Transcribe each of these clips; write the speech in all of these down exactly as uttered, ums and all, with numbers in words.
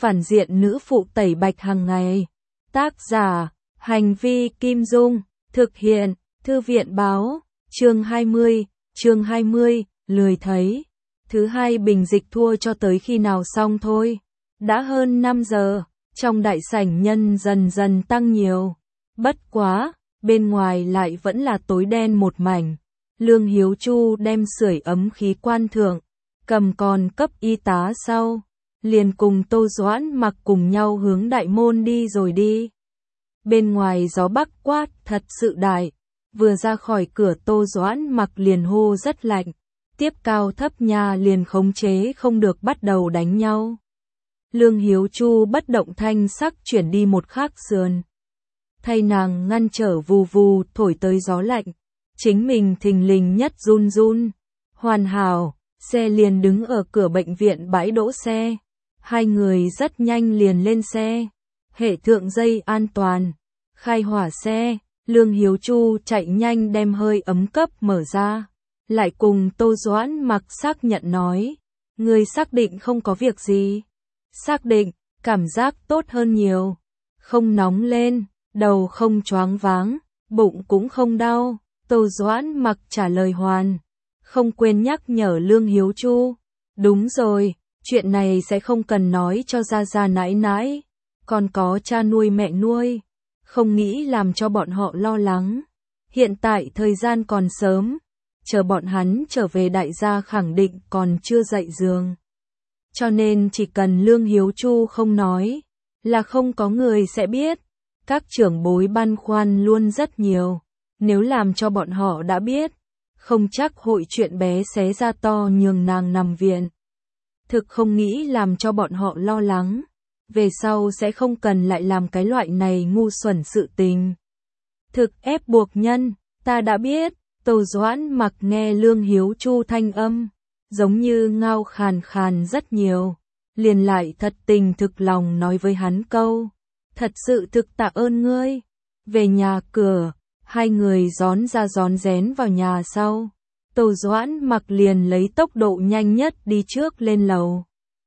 phản diện nữ phụ tẩy bạch hàng ngày. Tác giả, Hành vi Kim Dung, thực hiện, Thư viện báo, chương hai mươi, chương hai mươi, lười thấy. Thứ hai bình dịch thua cho tới khi nào xong thôi. Đã hơn năm giờ, trong đại sảnh nhân dần dần tăng nhiều. Bất quá, bên ngoài lại vẫn là tối đen một mảnh. Lương Hiếu Chu đem sưởi ấm khí quan thượng, cầm còn cấp y tá sau, liền cùng Tô Doãn Mặc cùng nhau hướng đại môn đi rồi đi. Bên ngoài gió bắc quát thật sự đại, vừa ra khỏi cửa Tô Doãn Mặc liền hô rất lạnh, tiếp cao thấp nha liền khống chế không được bắt đầu đánh nhau. Lương Hiếu Chu bất động thanh sắc chuyển đi một khác sườn, thay nàng ngăn trở vù vù thổi tới gió lạnh, chính mình thình lình nhất run run. Hoàn hảo, xe liền đứng ở cửa bệnh viện bãi đỗ xe, hai người rất nhanh liền lên xe, hệ thượng dây an toàn, khai hỏa xe. Lương Hiếu Chu chạy nhanh đem hơi ấm cấp mở ra, lại cùng Tô Doãn Mặc xác nhận nói, người xác định không có việc gì. Xác định, cảm giác tốt hơn nhiều, không nóng lên, đầu không choáng váng, bụng cũng không đau. Tô Doãn Mặc trả lời hoàn, không quên nhắc nhở Lương Hiếu Chu, đúng rồi, chuyện này sẽ không cần nói cho gia gia nãi nãi, còn có cha nuôi mẹ nuôi, không nghĩ làm cho bọn họ lo lắng. Hiện tại thời gian còn sớm, chờ bọn hắn trở về đại gia khẳng định còn chưa dậy giường. Cho nên chỉ cần Lương Hiếu Chu không nói, là không có người sẽ biết. Các trưởng bối băn khoăn luôn rất nhiều, nếu làm cho bọn họ đã biết, không chắc hội chuyện bé xé ra to nhường nàng nằm viện. Thực không nghĩ làm cho bọn họ lo lắng, về sau sẽ không cần lại làm cái loại này ngu xuẩn sự tình. Thực ép buộc nhân, ta đã biết. Tô Doãn Mặc nghe Lương Hiếu Chu thanh âm, giống như ngao khàn khàn rất nhiều, liền lại thật tình thực lòng nói với hắn câu, thật sự thực tạ ơn ngươi. Về nhà cửa, hai người gión ra gión rén vào nhà sau, Tô Doãn Mặc liền lấy tốc độ nhanh nhất đi trước lên lầu.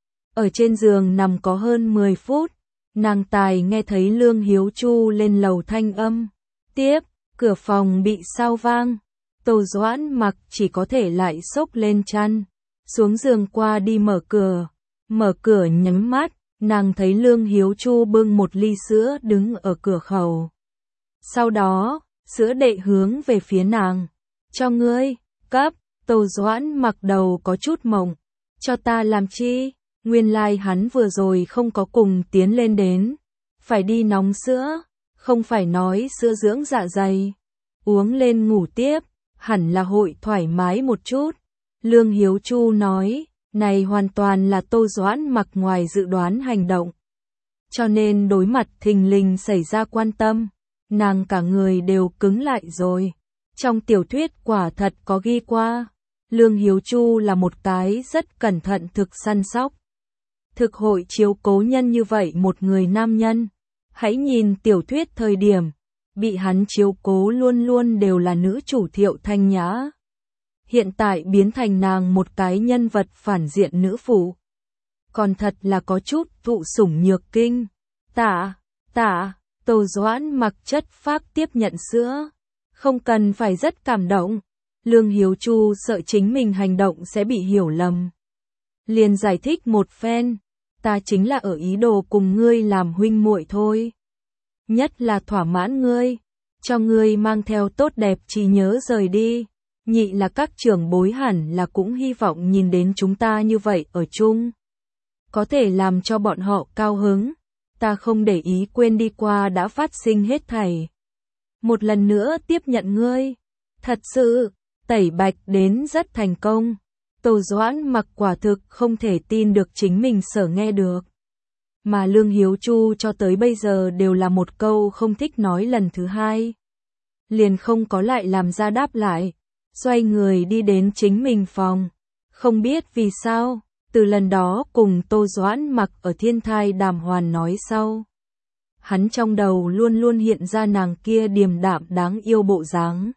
Ở trên giường nằm có hơn mười phút, nàng tài nghe thấy Lương Hiếu Chu lên lầu thanh âm. Tiếp, cửa phòng bị sao vang, Tô Doãn Mặc chỉ có thể lại xốc lên chăn, xuống giường qua đi mở cửa. Mở cửa nhắm mắt, nàng thấy Lương Hiếu Chu bưng một ly sữa đứng ở cửa khẩu. Sau đó, sữa đệ hướng về phía nàng. Cho ngươi, cấp. Tô Doãn Mặc đầu có chút mộng. Cho ta làm chi? Nguyên lai like hắn vừa rồi không có cùng tiến lên đến. Phải đi nóng sữa, không phải nói sữa dưỡng dạ dày. Uống lên ngủ tiếp, hẳn là hội thoải mái một chút. Lương Hiếu Chu nói, này hoàn toàn là Tô Doãn Mặc ngoài dự đoán hành động. Cho nên đối mặt thình lình xảy ra quan tâm, nàng cả người đều cứng lại rồi. Trong tiểu thuyết quả thật có ghi qua, Lương Hiếu Chu là một cái rất cẩn thận thực săn sóc. Thực hội chiếu cố nhân như vậy một người nam nhân. Hãy nhìn tiểu thuyết thời điểm, bị hắn chiếu cố luôn luôn đều là nữ chủ Thiệu Thanh Nhã. Hiện tại biến thành nàng một cái nhân vật phản diện nữ phụ. Còn thật là có chút thụ sủng nhược kinh. Tạ, tạ, Tô Doãn Mặc chất phác tiếp nhận sữa. Không cần phải rất cảm động. Lương Hiếu Chu sợ chính mình hành động sẽ bị hiểu lầm. Liền giải thích một phen. Ta chính là ở ý đồ cùng ngươi làm huynh muội thôi. Nhất là thỏa mãn ngươi. Cho ngươi mang theo tốt đẹp trí nhớ rời đi. Nhị là các trưởng bối hẳn là cũng hy vọng nhìn đến chúng ta như vậy ở chung. Có thể làm cho bọn họ cao hứng. Ta không để ý quên đi qua đã phát sinh hết thảy. Một lần nữa tiếp nhận ngươi. Thật sự, tẩy bạch đến rất thành công. Tô Doãn Mặc quả thực không thể tin được chính mình sở nghe được. Mà Lương Hiếu Chu cho tới bây giờ đều là một câu không thích nói lần thứ hai. Liền không có lại làm ra đáp lại. Xoay người đi đến chính mình phòng. Không biết vì sao, từ lần đó cùng Tô Doãn Mặc ở Thiên Thai Đàm Hoàn nói sau. Hắn trong đầu luôn luôn hiện ra nàng kia điềm đạm đáng yêu bộ dáng.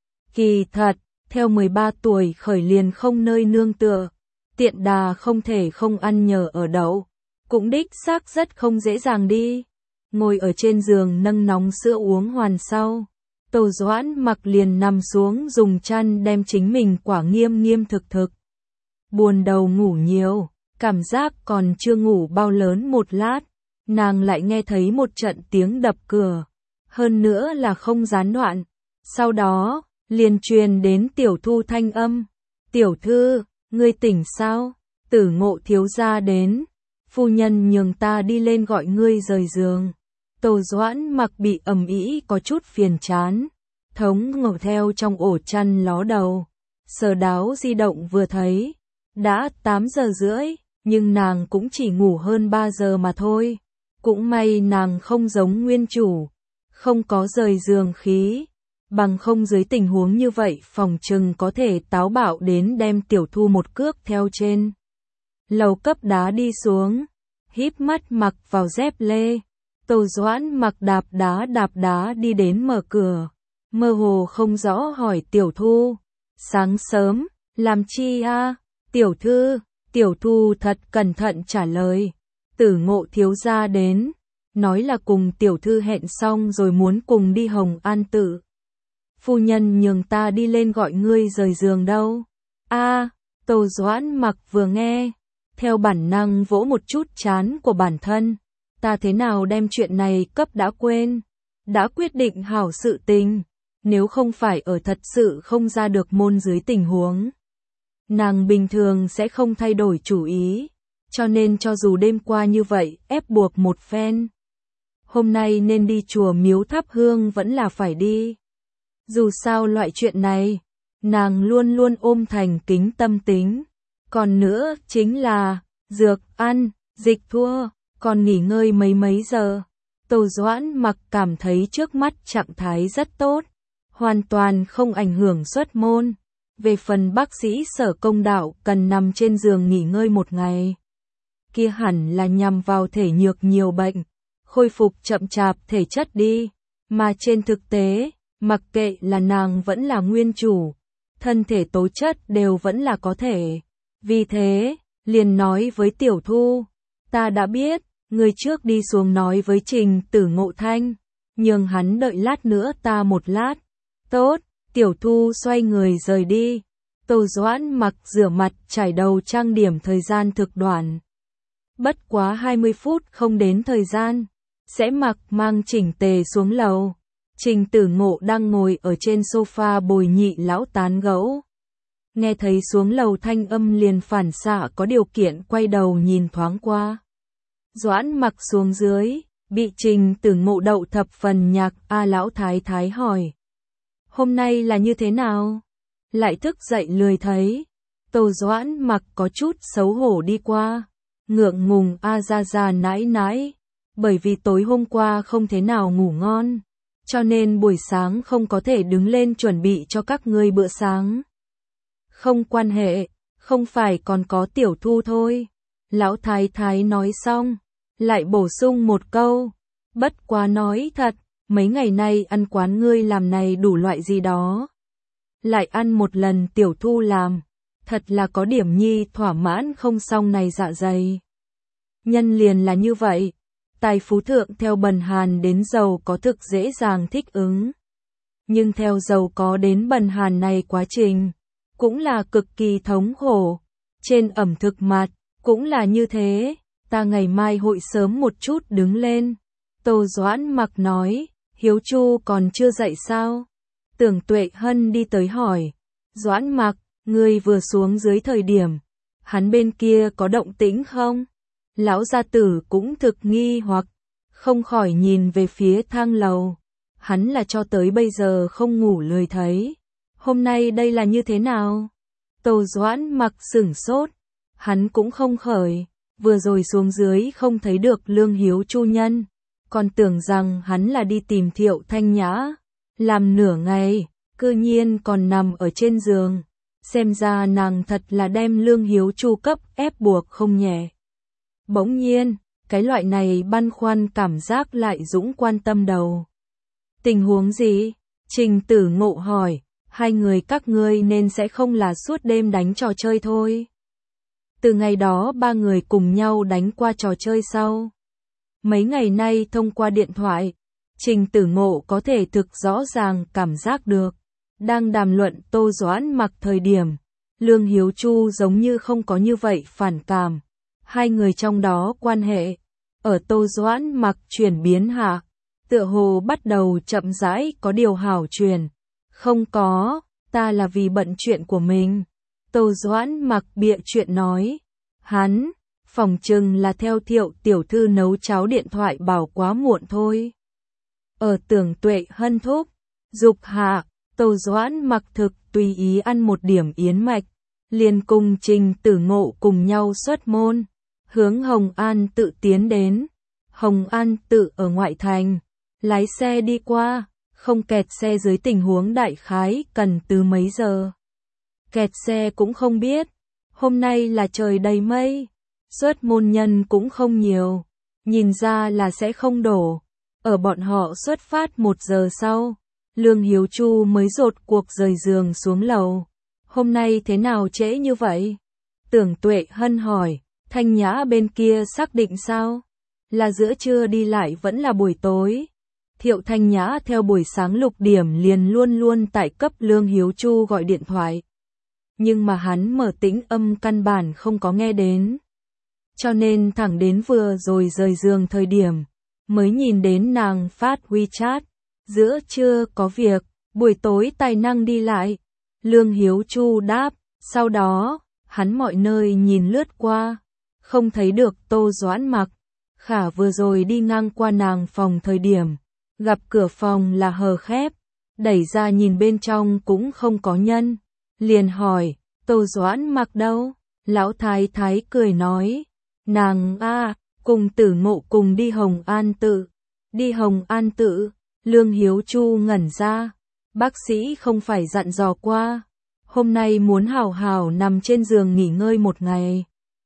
Kỳ thật, theo mười ba tuổi khởi liền không nơi nương tựa, tiện đà không thể không ăn nhờ ở đậu. cũng đích xác rất không dễ dàng đi. Ngồi ở trên giường nâng nóng sữa uống hoàn sau, Tô Doãn Mặc liền nằm xuống dùng chăn đem chính mình quả nghiêm nghiêm thực thực. Buồn đầu ngủ nhiều, cảm giác còn chưa ngủ bao lớn một lát, nàng lại nghe thấy một trận tiếng đập cửa, hơn nữa là không gián đoạn. Sau đó, liền truyền đến Tiểu Thu thanh âm. Tiểu thư, ngươi tỉnh sao? Tử Ngộ thiếu gia đến. Phu nhân nhường ta đi lên gọi ngươi rời giường. Tô Doãn Mặc bị ầm ĩ có chút phiền chán. Thống ngồi theo trong ổ chăn ló đầu. Sờ đáo di động vừa thấy. Đã tám giờ rưỡi, nhưng nàng cũng chỉ ngủ hơn ba giờ mà thôi. Cũng may nàng không giống nguyên chủ. Không có rời giường khí. Bằng không dưới tình huống như vậy phòng trừng có thể táo bạo đến đem Tiểu Thu một cước theo trên lầu cấp đá đi xuống, híp mắt mặc vào dép lê. Tô Doãn Mặc đạp đá đạp đá đi đến mở cửa, mơ hồ không rõ hỏi Tiểu Thu, sáng sớm, làm chi a? Tiểu thư, Tiểu Thu thật cẩn thận trả lời, Tử Ngộ thiếu gia đến, nói là cùng Tiểu thư hẹn xong rồi muốn cùng đi Hồng An Tự. Phu nhân nhường ta đi lên gọi ngươi rời giường đâu. A, Tô Doãn Mặc vừa nghe, theo bản năng vỗ một chút trán của bản thân, ta thế nào đem chuyện này cấp đã quên, đã quyết định hảo sự tình, nếu không phải ở thật sự không ra được môn dưới tình huống. Nàng bình thường sẽ không thay đổi chủ ý, cho nên cho dù đêm qua như vậy ép buộc một phen. Hôm nay nên đi chùa miếu thắp hương vẫn là phải đi. Dù sao loại chuyện này, nàng luôn luôn ôm thành kính tâm tính. Còn nữa chính là, dược, ăn, dịch thua, còn nghỉ ngơi mấy mấy giờ. Tô Doãn Mặc cảm thấy trước mắt trạng thái rất tốt, hoàn toàn không ảnh hưởng xuất môn. Về phần bác sĩ Sở Công Đạo cần nằm trên giường nghỉ ngơi một ngày. Kia hẳn là nhằm vào thể nhược nhiều bệnh, khôi phục chậm chạp thể chất đi. Mà trên thực tế, mặc kệ là nàng vẫn là nguyên chủ, thân thể tố chất đều vẫn là có thể. Vì thế, liền nói với Tiểu Thu, ta đã biết, người trước đi xuống nói với Trình Tử Ngộ Thanh, nhường hắn đợi lát nữa ta một lát. Tốt, Tiểu Thu xoay người rời đi. Tô Doãn Mặc rửa mặt chải đầu trang điểm thời gian thực đoạn. Bất quá hai mươi phút không đến thời gian, sẽ mặc mang chỉnh tề xuống lầu. Trình Tử Ngộ đang ngồi ở trên sofa bồi nhị lão tán gẫu. Nghe thấy xuống lầu thanh âm liền phản xạ có điều kiện quay đầu nhìn thoáng qua. Doãn Mặc xuống dưới, bị Trình Tử Ngộ đậu thập phần nhạc. A lão thái thái hỏi, hôm nay là như thế nào? Lại thức dậy lười thấy. Tô Doãn Mặc có chút xấu hổ đi qua, ngượng ngùng a ra ra nãi nãi, bởi vì tối hôm qua không thế nào ngủ ngon, cho nên buổi sáng không có thể đứng lên chuẩn bị cho các ngươi bữa sáng. Không quan hệ, không phải còn có Tiểu Thu thôi. Lão thái thái nói xong, lại bổ sung một câu, bất quá nói thật, mấy ngày nay ăn quán ngươi làm này đủ loại gì đó. Lại ăn một lần Tiểu Thu làm, thật là có điểm nhi thỏa mãn không xong này dạ dày. Nhân liền là như vậy, tài phú thượng theo bần hàn đến giàu có thực dễ dàng thích ứng. Nhưng theo giàu có đến bần hàn này quá trình, cũng là cực kỳ thống khổ. Trên ẩm thực mặt, cũng là như thế, ta ngày mai hội sớm một chút đứng lên. Tô Doãn Mặc nói, Hiếu Chu còn chưa dậy sao? Tưởng Tuệ Hân đi tới hỏi, Doãn Mặc, ngươi vừa xuống dưới thời điểm, hắn bên kia có động tĩnh không? Lão gia tử cũng thực nghi hoặc, không khỏi nhìn về phía thang lầu. Hắn là cho tới bây giờ không ngủ lười thấy. Hôm nay đây là như thế nào? Tô Doãn Mặc sửng sốt, hắn cũng không khởi, vừa rồi xuống dưới không thấy được Lương Hiếu Chu nhân, còn tưởng rằng hắn là đi tìm Thiệu Thanh Nhã, làm nửa ngày, cư nhiên còn nằm ở trên giường, xem ra nàng thật là đem Lương Hiếu Chu cấp ép buộc không nhẹ. Bỗng nhiên, cái loại này băn khoăn cảm giác lại dũng quan tâm đầu. Tình huống gì? Trình Tử Ngộ hỏi, hai người các ngươi nên sẽ không là suốt đêm đánh trò chơi thôi. Từ ngày đó ba người cùng nhau đánh qua trò chơi sau. Mấy ngày nay thông qua điện thoại, Trình Tử Ngộ có thể thực rõ ràng cảm giác được. Đang đàm luận Tô Doãn Mặc thời điểm, Lương Hiếu Chu giống như không có như vậy phản cảm. Hai người trong đó quan hệ, ở Tô Doãn Mặc chuyển biến hạ, tựa hồ bắt đầu chậm rãi có điều hảo chuyển. Không có, ta là vì bận chuyện của mình. Tô Doãn Mặc bịa chuyện nói. Hắn, phỏng chừng là theo Thiệu tiểu thư nấu cháo điện thoại bảo quá muộn thôi. Ở Tưởng Tuệ hân thúc, dục hạ, Tô Doãn Mặc thực tùy ý ăn một điểm yến mạch, liền cùng Trình Tử Ngộ cùng nhau xuất môn, hướng Hồng An Tự tiến đến. Hồng An Tự ở ngoại thành, lái xe đi qua, không kẹt xe dưới tình huống đại khái cần từ mấy giờ. Kẹt xe cũng không biết, hôm nay là trời đầy mây, xuất môn nhân cũng không nhiều, nhìn ra là sẽ không đổ. Ở bọn họ xuất phát một giờ sau, Lương Hiếu Chu mới rốt cuộc rời giường xuống lầu. Hôm nay thế nào trễ như vậy? Tưởng Tuệ hân hỏi, Thanh Nhã bên kia xác định sao? Là giữa trưa đi lại vẫn là buổi tối? Thiệu Thanh Nhã theo buổi sáng lục điểm liền luôn luôn tại cấp Lương Hiếu Chu gọi điện thoại. Nhưng mà hắn mở tĩnh âm căn bản không có nghe đến. Cho nên thẳng đến vừa rồi rời giường thời điểm, mới nhìn đến nàng phát WeChat. Giữa trưa có việc, buổi tối tài năng đi lại. Lương Hiếu Chu đáp, sau đó, hắn mọi nơi nhìn lướt qua, không thấy được Tô Doãn Mặc. Khả vừa rồi đi ngang qua nàng phòng thời điểm, gặp cửa phòng là hờ khép, đẩy ra nhìn bên trong cũng không có nhân. Liền hỏi, Tô Doãn Mặc đâu? Lão thái thái cười nói, nàng a, cùng Tử Ngộ cùng đi Hồng An Tự. Đi Hồng An Tự? Lương Hiếu Chu ngẩn ra, bác sĩ không phải dặn dò qua, hôm nay muốn hào hào nằm trên giường nghỉ ngơi một ngày.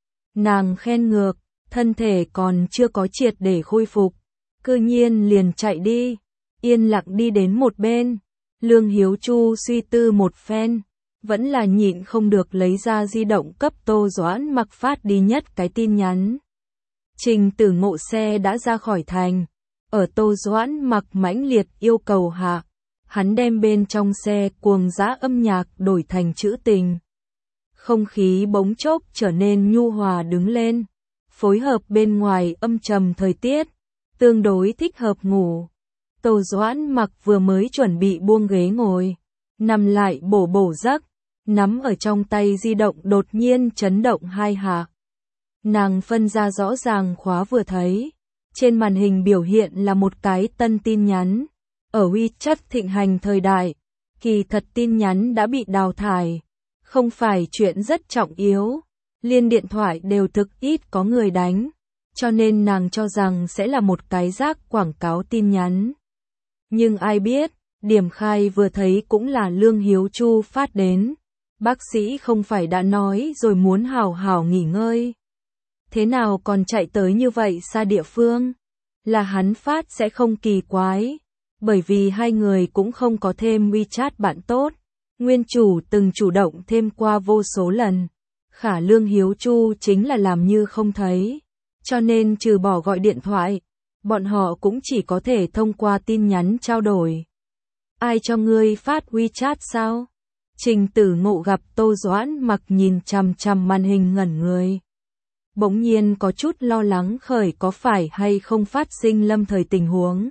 Nàng khen ngược, thân thể còn chưa có triệt để khôi phục, cư nhiên liền chạy đi, yên lặng đi đến một bên. Lương Hiếu Chu suy tư một phen, vẫn là nhịn không được lấy ra di động cấp Tô Doãn Mặc phát đi nhất cái tin nhắn. Trình Tử Ngộ xe đã ra khỏi thành, ở Tô Doãn Mặc mãnh liệt yêu cầu hạ, hắn đem bên trong xe cuồng dã âm nhạc đổi thành trữ tình. Không khí bỗng chốc trở nên nhu hòa đứng lên, phối hợp bên ngoài âm trầm thời tiết, tương đối thích hợp ngủ. Tô Doãn Mặc vừa mới chuẩn bị buông ghế ngồi, nằm lại bổ bổ giấc, nắm ở trong tay di động đột nhiên chấn động hai hạ. Nàng phân ra rõ ràng khóa vừa thấy, trên màn hình biểu hiện là một cái tân tin nhắn. Ở WeChat thịnh hành thời đại, kỳ thật tin nhắn đã bị đào thải, không phải chuyện rất trọng yếu, liên điện thoại đều thực ít có người đánh, cho nên nàng cho rằng sẽ là một cái rác quảng cáo tin nhắn. Nhưng ai biết, điểm khai vừa thấy cũng là Lương Hiếu Chu phát đến, bác sĩ không phải đã nói rồi muốn hào hào nghỉ ngơi. Thế nào còn chạy tới như vậy xa địa phương? Là hắn phát sẽ không kỳ quái, bởi vì hai người cũng không có thêm WeChat bạn tốt, nguyên chủ từng chủ động thêm qua vô số lần. Khả Lương Hiếu Chu chính là làm như không thấy, cho nên trừ bỏ gọi điện thoại, bọn họ cũng chỉ có thể thông qua tin nhắn trao đổi. Ai cho ngươi phát WeChat sao? Trình Tử Ngộ gặp Tô Doãn Mặc nhìn chằm chằm màn hình ngẩn người. Bỗng nhiên có chút lo lắng khởi có phải hay không phát sinh lâm thời tình huống.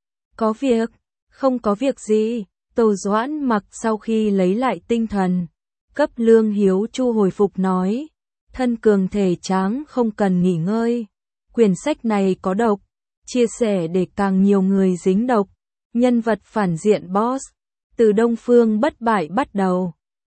Có việc, không có việc gì, Tô Doãn Mặc sau khi lấy lại tinh thần, cấp Lương Hiếu Chu hồi phục nói, thân cường thể tráng không cần nghỉ ngơi, quyển sách này có độc, chia sẻ để càng nhiều người dính độc, nhân vật phản diện boss, từ Đông Phương bất bại bắt đầu,